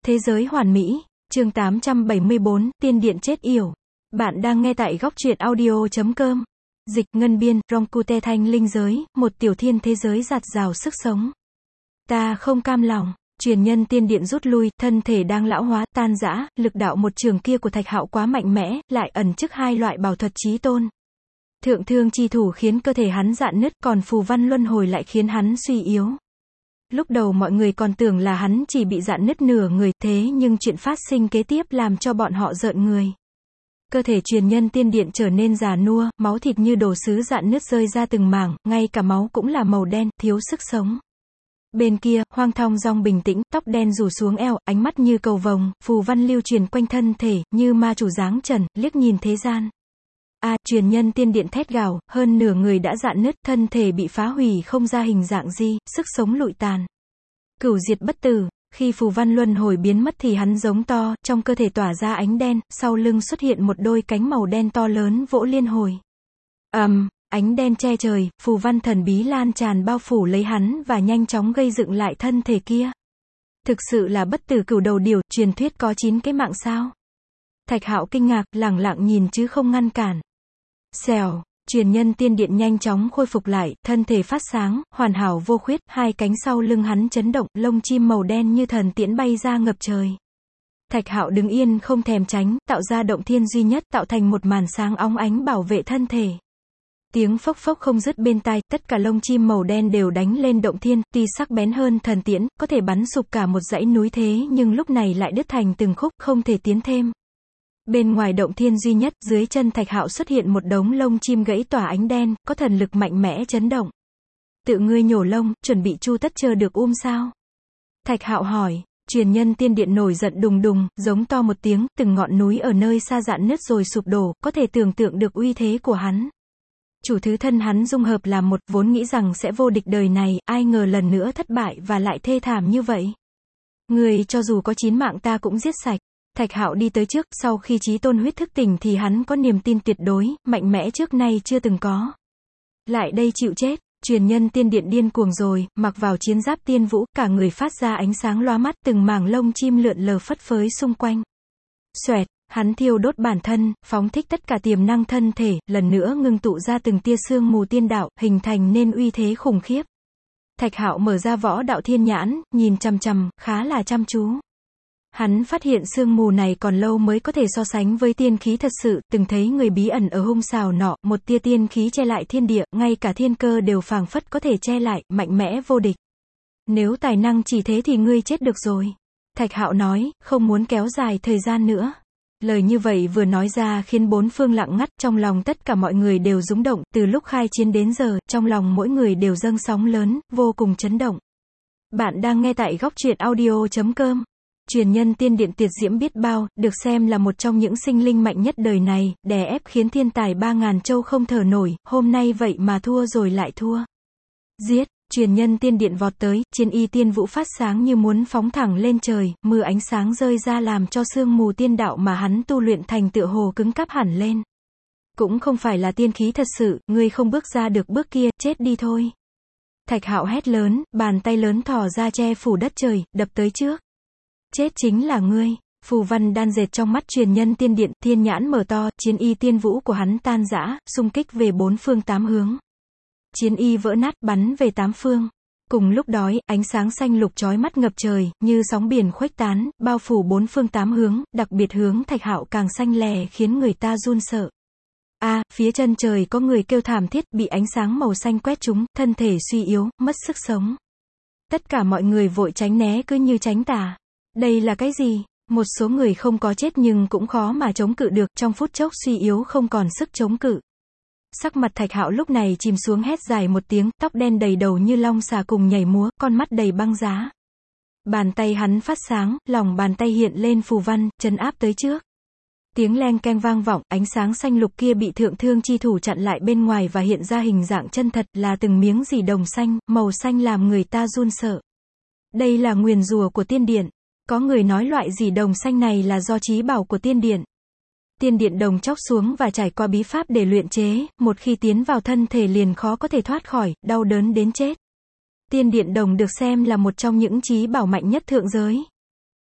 Thế giới hoàn mỹ, chương 874, tiên điện chết yểu. Bạn đang nghe tại góc truyện audio.com. Dịch ngân biên, Rongkute thanh linh giới, một tiểu thiên thế giới dạt dào sức sống. Ta không cam lòng, truyền nhân tiên điện rút lui, thân thể đang lão hóa, tan rã, lực đạo một trường kia của Thạch Hạo quá mạnh mẽ, lại ẩn chứa hai loại bảo thuật chí tôn. Thượng thương chi thủ khiến cơ thể hắn rạn nứt, còn phù văn luân hồi lại khiến hắn suy yếu. Lúc đầu mọi người còn tưởng là hắn chỉ bị rạn nứt nửa người, thế nhưng chuyện phát sinh kế tiếp làm cho bọn họ rợn người. Cơ thể truyền nhân tiên điện trở nên già nua, máu thịt như đồ sứ rạn nứt rơi ra từng mảng, ngay cả máu cũng là màu đen, thiếu sức sống. Bên kia, Hoang Thong Dong bình tĩnh, tóc đen rủ xuống eo, ánh mắt như cầu vồng, phù văn lưu truyền quanh thân thể, như ma chủ dáng trần, liếc nhìn thế gian. Truyền nhân tiên điện thét gào, hơn nửa người đã rạn nứt, thân thể bị phá hủy không ra hình dạng gì, sức sống lụi tàn. Cửu diệt bất tử, khi phù văn luân hồi biến mất thì hắn giống to, trong cơ thể tỏa ra ánh đen, sau lưng xuất hiện một đôi cánh màu đen to lớn vỗ liên hồi. Ánh đen che trời, phù văn thần bí lan tràn bao phủ lấy hắn và nhanh chóng gây dựng lại thân thể kia. Thực sự là bất tử cửu đầu điểu, truyền thuyết có 9 cái mạng sao? Thạch Hạo kinh ngạc, lẳng lặng nhìn chứ không ngăn cản. Xèo, truyền nhân tiên điện nhanh chóng khôi phục lại, thân thể phát sáng, hoàn hảo vô khuyết, hai cánh sau lưng hắn chấn động, lông chim màu đen như thần tiễn bay ra ngập trời. Thạch Hạo đứng yên không thèm tránh, tạo ra động thiên duy nhất, tạo thành một màn sáng óng ánh bảo vệ thân thể. Tiếng phốc phốc không dứt bên tai, tất cả lông chim màu đen đều đánh lên động thiên, tuy sắc bén hơn thần tiễn, có thể bắn sụp cả một dãy núi thế nhưng lúc này lại đứt thành từng khúc, không thể tiến thêm. Bên ngoài động thiên duy nhất, dưới chân Thạch Hạo xuất hiện một đống lông chim gãy tỏa ánh đen, có thần lực mạnh mẽ chấn động. Tự ngươi nhổ lông, chuẩn bị chu tất chờ được sao? Thạch Hạo hỏi. Truyền nhân tiên điện nổi giận đùng đùng, giống to một tiếng, từng ngọn núi ở nơi xa rạn nứt rồi sụp đổ, có thể tưởng tượng được uy thế của hắn. Chủ thứ thân hắn dung hợp làm một, vốn nghĩ rằng sẽ vô địch đời này, ai ngờ lần nữa thất bại và lại thê thảm như vậy. Người cho dù có 9 mạng ta cũng giết sạch. Thạch Hạo đi tới trước, sau khi chí tôn huyết thức tỉnh thì hắn có niềm tin tuyệt đối, mạnh mẽ trước nay chưa từng có. Lại đây chịu chết, truyền nhân tiên điện điên cuồng rồi, mặc vào chiến giáp tiên vũ, cả người phát ra ánh sáng lóa mắt, từng mảng lông chim lượn lờ phất phới xung quanh. Xoẹt, hắn thiêu đốt bản thân, phóng thích tất cả tiềm năng thân thể, lần nữa ngưng tụ ra từng tia sương mù tiên đạo, hình thành nên uy thế khủng khiếp. Thạch Hạo mở ra võ đạo thiên nhãn, nhìn chằm chằm, khá là chăm chú. Hắn phát hiện sương mù này còn lâu mới có thể so sánh với tiên khí thật sự, từng thấy người bí ẩn ở hung xào nọ, một tia tiên khí che lại thiên địa, ngay cả thiên cơ đều phảng phất có thể che lại, mạnh mẽ vô địch. Nếu tài năng chỉ thế thì ngươi chết được rồi. Thạch Hạo nói, không muốn kéo dài thời gian nữa. Lời như vậy vừa nói ra khiến bốn phương lặng ngắt, trong lòng tất cả mọi người đều rung động, từ lúc khai chiến đến giờ, trong lòng mỗi người đều dâng sóng lớn, vô cùng chấn động. Bạn đang nghe tại góc truyện audio.com. Truyền nhân tiên điện tuyệt diễm biết bao, được xem là một trong những sinh linh mạnh nhất đời này, đè ép khiến thiên tài 3000 châu không thở nổi, hôm nay vậy mà thua rồi lại thua. Giết, truyền nhân tiên điện vọt tới, chiến y tiên vũ phát sáng như muốn phóng thẳng lên trời, mưa ánh sáng rơi ra làm cho sương mù tiên đạo mà hắn tu luyện thành tựa hồ cứng cáp hẳn lên. Cũng không phải là tiên khí thật sự, ngươi không bước ra được bước kia, chết đi thôi. Thạch Hạo hét lớn, bàn tay lớn thò ra che phủ đất trời, đập tới trước. Chết chính là ngươi. Phù văn đan dệt trong mắt truyền nhân tiên điện, thiên nhãn mở to, chiến y tiên vũ của hắn tan rã, xung kích về 4 phương 8 hướng. Chiến y vỡ nát, bắn về 8 phương. Cùng lúc đó, ánh sáng xanh lục chói mắt ngập trời, như sóng biển khuếch tán, bao phủ 4 phương 8 hướng, đặc biệt hướng Thạch Hạo càng xanh lè khiến người ta run sợ. Phía chân trời có người kêu thảm thiết, bị ánh sáng màu xanh quét trúng, thân thể suy yếu, mất sức sống. Tất cả mọi người vội tránh né cứ như tránh tà. Đây là cái gì? Một số người không có chết nhưng cũng khó mà chống cự được, trong phút chốc suy yếu không còn sức chống cự. Sắc mặt Thạch Hạo lúc này chìm xuống hét dài một tiếng, tóc đen đầy đầu như long xà cùng nhảy múa, con mắt đầy băng giá. Bàn tay hắn phát sáng, lòng bàn tay hiện lên phù văn, trấn áp tới trước. Tiếng leng keng vang vọng, ánh sáng xanh lục kia bị thượng thương chi thủ chặn lại bên ngoài và hiện ra hình dạng chân thật, là từng miếng dì đồng xanh, màu xanh làm người ta run sợ. Đây là nguyền rủa của tiên điện. Có người nói loại dì đồng xanh này là do chí bảo của tiên điện. Tiên điện đồng chóc xuống và trải qua bí pháp để luyện chế, một khi tiến vào thân thể liền khó có thể thoát khỏi, đau đớn đến chết. Tiên điện đồng được xem là một trong những chí bảo mạnh nhất thượng giới.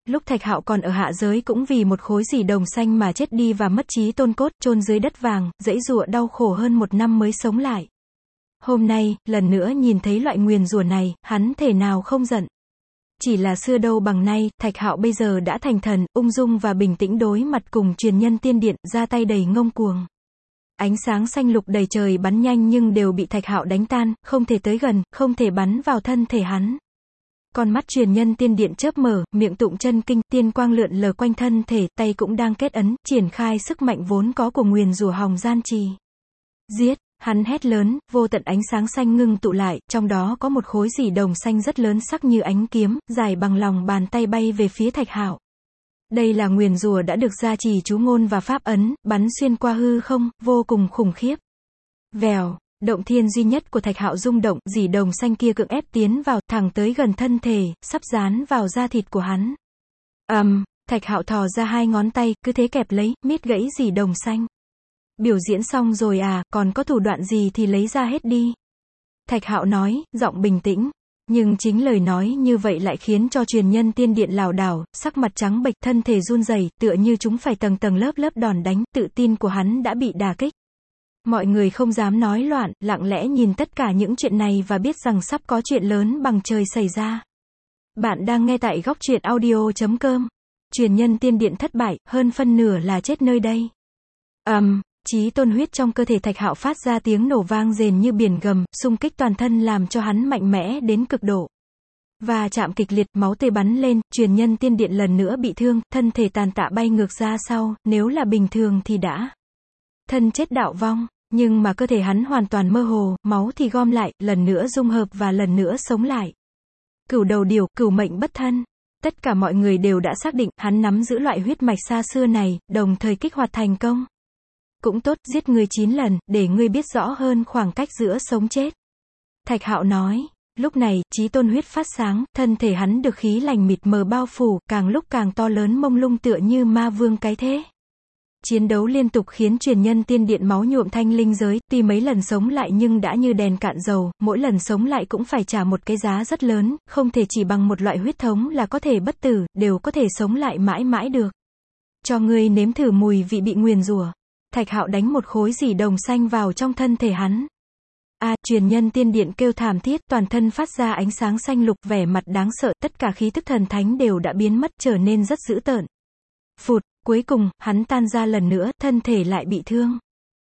Lúc Thạch Hạo còn ở hạ giới cũng vì một khối dỉ đồng xanh mà chết đi và mất trí tôn cốt, chôn dưới đất vàng, giãy giụa đau khổ hơn 1 năm mới sống lại. Hôm nay, lần nữa nhìn thấy loại nguyền rủa này, hắn thể nào không giận. Chỉ là xưa đâu bằng nay, Thạch Hạo bây giờ đã thành thần, ung dung và bình tĩnh đối mặt cùng truyền nhân tiên điện, ra tay đầy ngông cuồng. Ánh sáng xanh lục đầy trời bắn nhanh nhưng đều bị Thạch Hạo đánh tan, không thể tới gần, không thể bắn vào thân thể hắn. Con mắt truyền nhân tiên điện chớp mở, miệng tụng chân kinh, tiên quang lượn lờ quanh thân thể, tay cũng đang kết ấn, triển khai sức mạnh vốn có của nguyền rủa hồng gian trì. Giết! Hắn hét lớn, vô tận ánh sáng xanh ngưng tụ lại, trong đó có một khối dỉ đồng xanh rất lớn sắc như ánh kiếm, dài bằng lòng bàn tay bay về phía Thạch Hạo. Đây là nguyền rủa đã được gia trì chú ngôn và pháp ấn, bắn xuyên qua hư không, vô cùng khủng khiếp. Vèo, động thiên duy nhất của Thạch Hạo rung động, dỉ đồng xanh kia cưỡng ép tiến vào, thẳng tới gần thân thể, sắp dán vào da thịt của hắn. Thạch Hạo thò ra 2 ngón tay, cứ thế kẹp lấy, miết gãy dỉ đồng xanh. Biểu diễn xong rồi à, còn có thủ đoạn gì thì lấy ra hết đi. Thạch Hạo nói, giọng bình tĩnh. Nhưng chính lời nói như vậy lại khiến cho truyền nhân tiên điện lảo đảo, sắc mặt trắng bệch, thân thể run rẩy, tựa như chúng phải tầng tầng lớp lớp đòn đánh, tự tin của hắn đã bị đả kích. Mọi người không dám nói loạn, lặng lẽ nhìn tất cả những chuyện này và biết rằng sắp có chuyện lớn bằng trời xảy ra. Bạn đang nghe tại góc truyện audio.com. Truyền nhân tiên điện thất bại, hơn phân nửa là chết nơi đây. Chí tôn huyết trong cơ thể Thạch Hạo phát ra tiếng nổ vang rền như biển gầm, xung kích toàn thân làm cho hắn mạnh mẽ đến cực độ. Và chạm kịch liệt, máu tươi bắn lên, truyền nhân tiên điện lần nữa bị thương, thân thể tàn tạ bay ngược ra sau, nếu là bình thường thì đã thân chết đạo vong, nhưng mà cơ thể hắn hoàn toàn mơ hồ, máu thì gom lại, lần nữa dung hợp và lần nữa sống lại. Cửu đầu điều, cửu mệnh bất thân. Tất cả mọi người đều đã xác định, hắn nắm giữ loại huyết mạch xa xưa này, đồng thời kích hoạt thành công. Cũng tốt, giết ngươi 9 lần, để ngươi biết rõ hơn khoảng cách giữa sống chết. Thạch Hạo nói. Lúc này, chí tôn huyết phát sáng, thân thể hắn được khí lành mịt mờ bao phủ, càng lúc càng to lớn mông lung tựa như ma vương cái thế. Chiến đấu liên tục khiến truyền nhân tiên điện máu nhuộm thanh linh giới, tuy mấy lần sống lại nhưng đã như đèn cạn dầu, mỗi lần sống lại cũng phải trả một cái giá rất lớn, không thể chỉ bằng một loại huyết thống là có thể bất tử, đều có thể sống lại mãi mãi được. Cho ngươi nếm thử mùi vị bị nguyền rủa. Thạch Hạo đánh một khối dỉ đồng xanh vào trong thân thể hắn. Truyền nhân tiên điện kêu thảm thiết, toàn thân phát ra ánh sáng xanh lục, vẻ mặt đáng sợ, tất cả khí tức thần thánh đều đã biến mất, trở nên rất dữ tợn. Phụt, cuối cùng, hắn tan ra lần nữa, thân thể lại bị thương.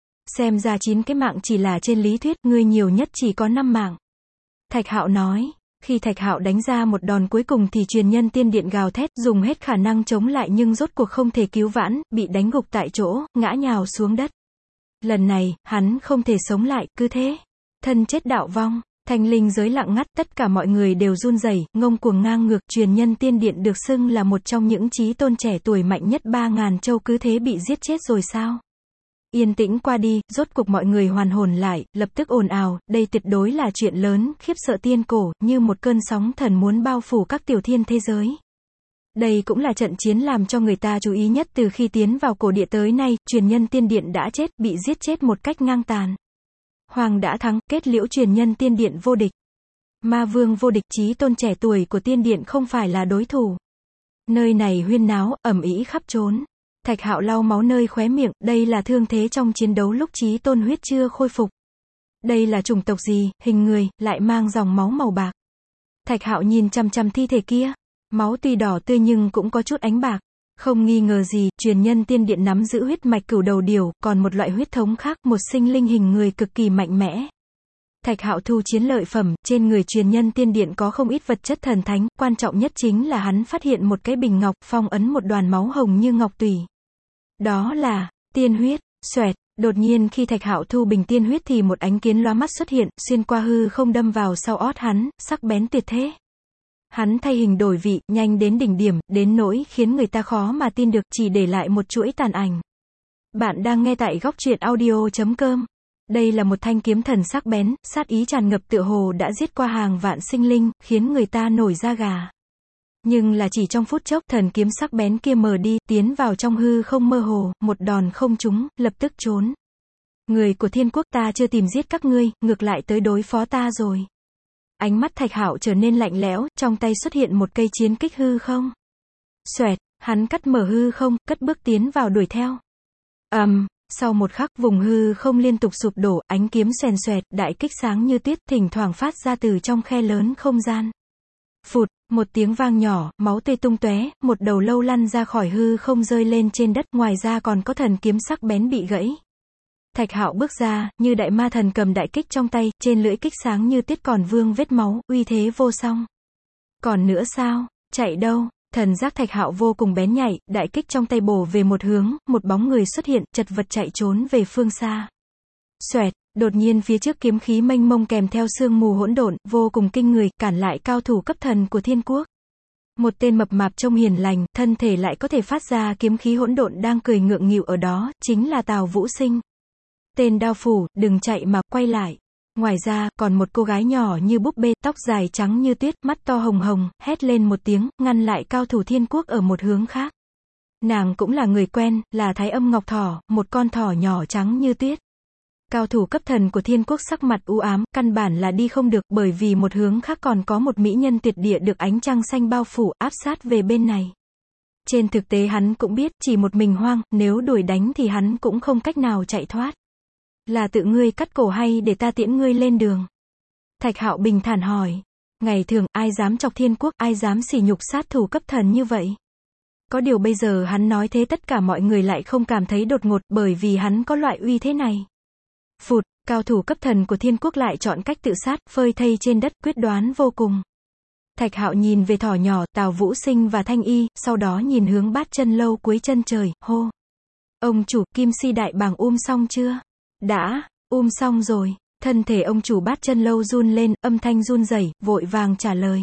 Xem ra 9 cái mạng chỉ là trên lý thuyết, ngươi nhiều nhất chỉ có 5 mạng. Thạch Hạo nói. Khi Thạch Hạo đánh ra một đòn cuối cùng thì truyền nhân tiên điện gào thét, dùng hết khả năng chống lại nhưng rốt cuộc không thể cứu vãn, bị đánh gục tại chỗ, ngã nhào xuống đất. Lần này, hắn không thể sống lại, cứ thế. Thân chết đạo vong, thanh linh giới lặng ngắt, tất cả mọi người đều run rẩy, ngông cuồng ngang ngược, truyền nhân tiên điện được xưng là một trong những chí tôn trẻ tuổi mạnh nhất 3000 châu cứ thế bị giết chết rồi sao? Yên tĩnh qua đi, rốt cuộc mọi người hoàn hồn lại, lập tức ồn ào, đây tuyệt đối là chuyện lớn, khiếp sợ tiên cổ, như một cơn sóng thần muốn bao phủ các tiểu thiên thế giới. Đây cũng là trận chiến làm cho người ta chú ý nhất từ khi tiến vào cổ địa tới nay, truyền nhân tiên điện đã chết, bị giết chết một cách ngang tàn. Hoàng đã thắng, kết liễu truyền nhân tiên điện vô địch. Ma vương vô địch, chí tôn trẻ tuổi của tiên điện không phải là đối thủ. Nơi này huyên náo, ầm ĩ khắp trốn. Thạch Hạo lau máu nơi khóe miệng, đây là thương thế trong chiến đấu lúc chí tôn huyết chưa khôi phục. Đây là chủng tộc gì, hình người, lại mang dòng máu màu bạc. Thạch Hạo nhìn chằm chằm thi thể kia. Máu tuy đỏ tươi nhưng cũng có chút ánh bạc. Không nghi ngờ gì, truyền nhân tiên điện nắm giữ huyết mạch cửu đầu điểu, còn một loại huyết thống khác, một sinh linh hình người cực kỳ mạnh mẽ. Thạch Hạo thu chiến lợi phẩm, trên người truyền nhân tiên điện có không ít vật chất thần thánh, quan trọng nhất chính là hắn phát hiện một cái bình ngọc, phong ấn một đoàn máu hồng như ngọc tùy. Đó là tiên huyết. Xoẹt, đột nhiên khi Thạch Hạo thu bình tiên huyết thì một ánh kiến lóa mắt xuất hiện, xuyên qua hư không đâm vào sau ót hắn, sắc bén tuyệt thế. Hắn thay hình đổi vị, nhanh đến đỉnh điểm, đến nỗi khiến người ta khó mà tin được, chỉ để lại một chuỗi tàn ảnh. Bạn đang nghe tại góc truyện audio.com. Đây là một thanh kiếm thần sắc bén, sát ý tràn ngập tựa hồ đã giết qua hàng vạn sinh linh, khiến người ta nổi da gà. Nhưng là chỉ trong phút chốc, thần kiếm sắc bén kia mờ đi, tiến vào trong hư không mơ hồ, một đòn không trúng, lập tức trốn. Người của thiên quốc, ta chưa tìm giết các ngươi, ngược lại tới đối phó ta rồi. Ánh mắt Thạch Hạo trở nên lạnh lẽo, trong tay xuất hiện một cây chiến kích hư không. Xoẹt, hắn cắt mở hư không, cất bước tiến vào đuổi theo. Sau một khắc, vùng hư không liên tục sụp đổ, ánh kiếm xoèn xoẹt, đại kích sáng như tuyết, thỉnh thoảng phát ra từ trong khe lớn không gian. Phụt, một tiếng vang nhỏ, máu tươi tung tóe, một đầu lâu lăn ra khỏi hư không rơi lên trên đất, ngoài ra còn có thần kiếm sắc bén bị gãy. Thạch Hạo bước ra, như đại ma thần cầm đại kích trong tay, trên lưỡi kích sáng như tuyết còn vương vết máu, uy thế vô song. Còn nữa sao? Chạy đâu? Thần giác Thạch Hạo vô cùng bén nhạy, đại kích trong tay bổ về một hướng, một bóng người xuất hiện, chật vật chạy trốn về phương xa. Xoẹt, đột nhiên phía trước kiếm khí mênh mông kèm theo sương mù hỗn độn, vô cùng kinh người, cản lại cao thủ cấp thần của thiên quốc. Một tên mập mạp trông hiền lành, thân thể lại có thể phát ra kiếm khí hỗn độn đang cười ngượng nghịu ở đó, chính là Tào Vũ Sinh. Tên đao phủ, đừng chạy mà, quay lại. Ngoài ra, còn một cô gái nhỏ như búp bê, tóc dài trắng như tuyết, mắt to hồng hồng, hét lên một tiếng, ngăn lại cao thủ thiên quốc ở một hướng khác. Nàng cũng là người quen, là Thái Âm Ngọc Thỏ, một con thỏ nhỏ trắng như tuyết. Cao thủ cấp thần của thiên quốc sắc mặt u ám, căn bản là đi không được, bởi vì một hướng khác còn có một mỹ nhân tuyệt địa được ánh trăng xanh bao phủ, áp sát về bên này. Trên thực tế hắn cũng biết, chỉ một mình hoang, nếu đuổi đánh thì hắn cũng không cách nào chạy thoát. Là tự ngươi cắt cổ hay để ta tiễn ngươi lên đường? Thạch Hạo bình thản hỏi. Ngày thường, ai dám chọc thiên quốc, ai dám sỉ nhục sát thủ cấp thần như vậy? Có điều bây giờ hắn nói thế tất cả mọi người lại không cảm thấy đột ngột, bởi vì hắn có loại uy thế này. Phụt, cao thủ cấp thần của thiên quốc lại chọn cách tự sát, phơi thây trên đất, quyết đoán vô cùng. Thạch Hạo nhìn về thỏ nhỏ, Tào Vũ Sinh và Thanh Y, sau đó nhìn hướng Bát Chân Lâu cuối chân trời, hô. Ông chủ, Kim Si đại bàng xong chưa? Đã, xong rồi. Thân thể ông chủ Bát Chân Lâu run lên, âm thanh run rẩy, vội vàng trả lời.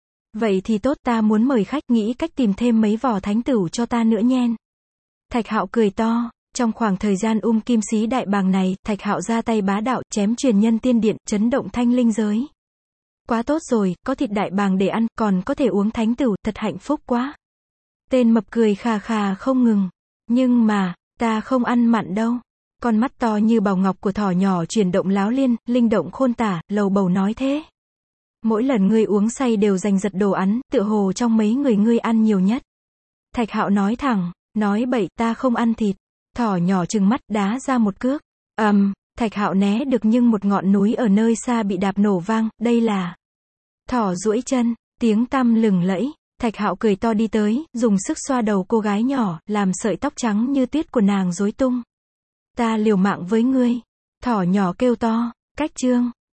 Vậy thì tốt, ta muốn mời khách, nghĩ cách tìm thêm mấy vỏ thánh tửu cho ta nữa nhen. Thạch Hạo cười to. Trong khoảng thời gian Kim Si đại bàng này, Thạch Hạo ra tay bá đạo, chém truyền nhân tiên điện, chấn động thanh linh giới. Quá tốt rồi, có thịt đại bàng để ăn, còn có thể uống thánh tửu, thật hạnh phúc quá. Tên mập cười khà khà không ngừng. Nhưng mà, ta không ăn mặn đâu. Con mắt to như bào ngọc của thỏ nhỏ chuyển động láo liên, linh động khôn tả, lầu bầu nói thế. Mỗi lần ngươi uống say đều giành giật đồ ăn, tựa hồ trong mấy người ngươi ăn nhiều nhất. Thạch Hạo nói thẳng, nói bậy, ta không ăn thịt. Thỏ nhỏ trừng mắt, đá ra một cước. Thạch Hạo né được nhưng một ngọn núi ở nơi xa bị đạp nổ vang, đây là. Thỏ duỗi chân, tiếng tăm lừng lẫy. Thạch Hạo cười to đi tới, dùng sức xoa đầu cô gái nhỏ, làm sợi tóc trắng như tuyết của nàng rối tung. Ta liều mạng với ngươi. Thỏ nhỏ kêu to, cách chương.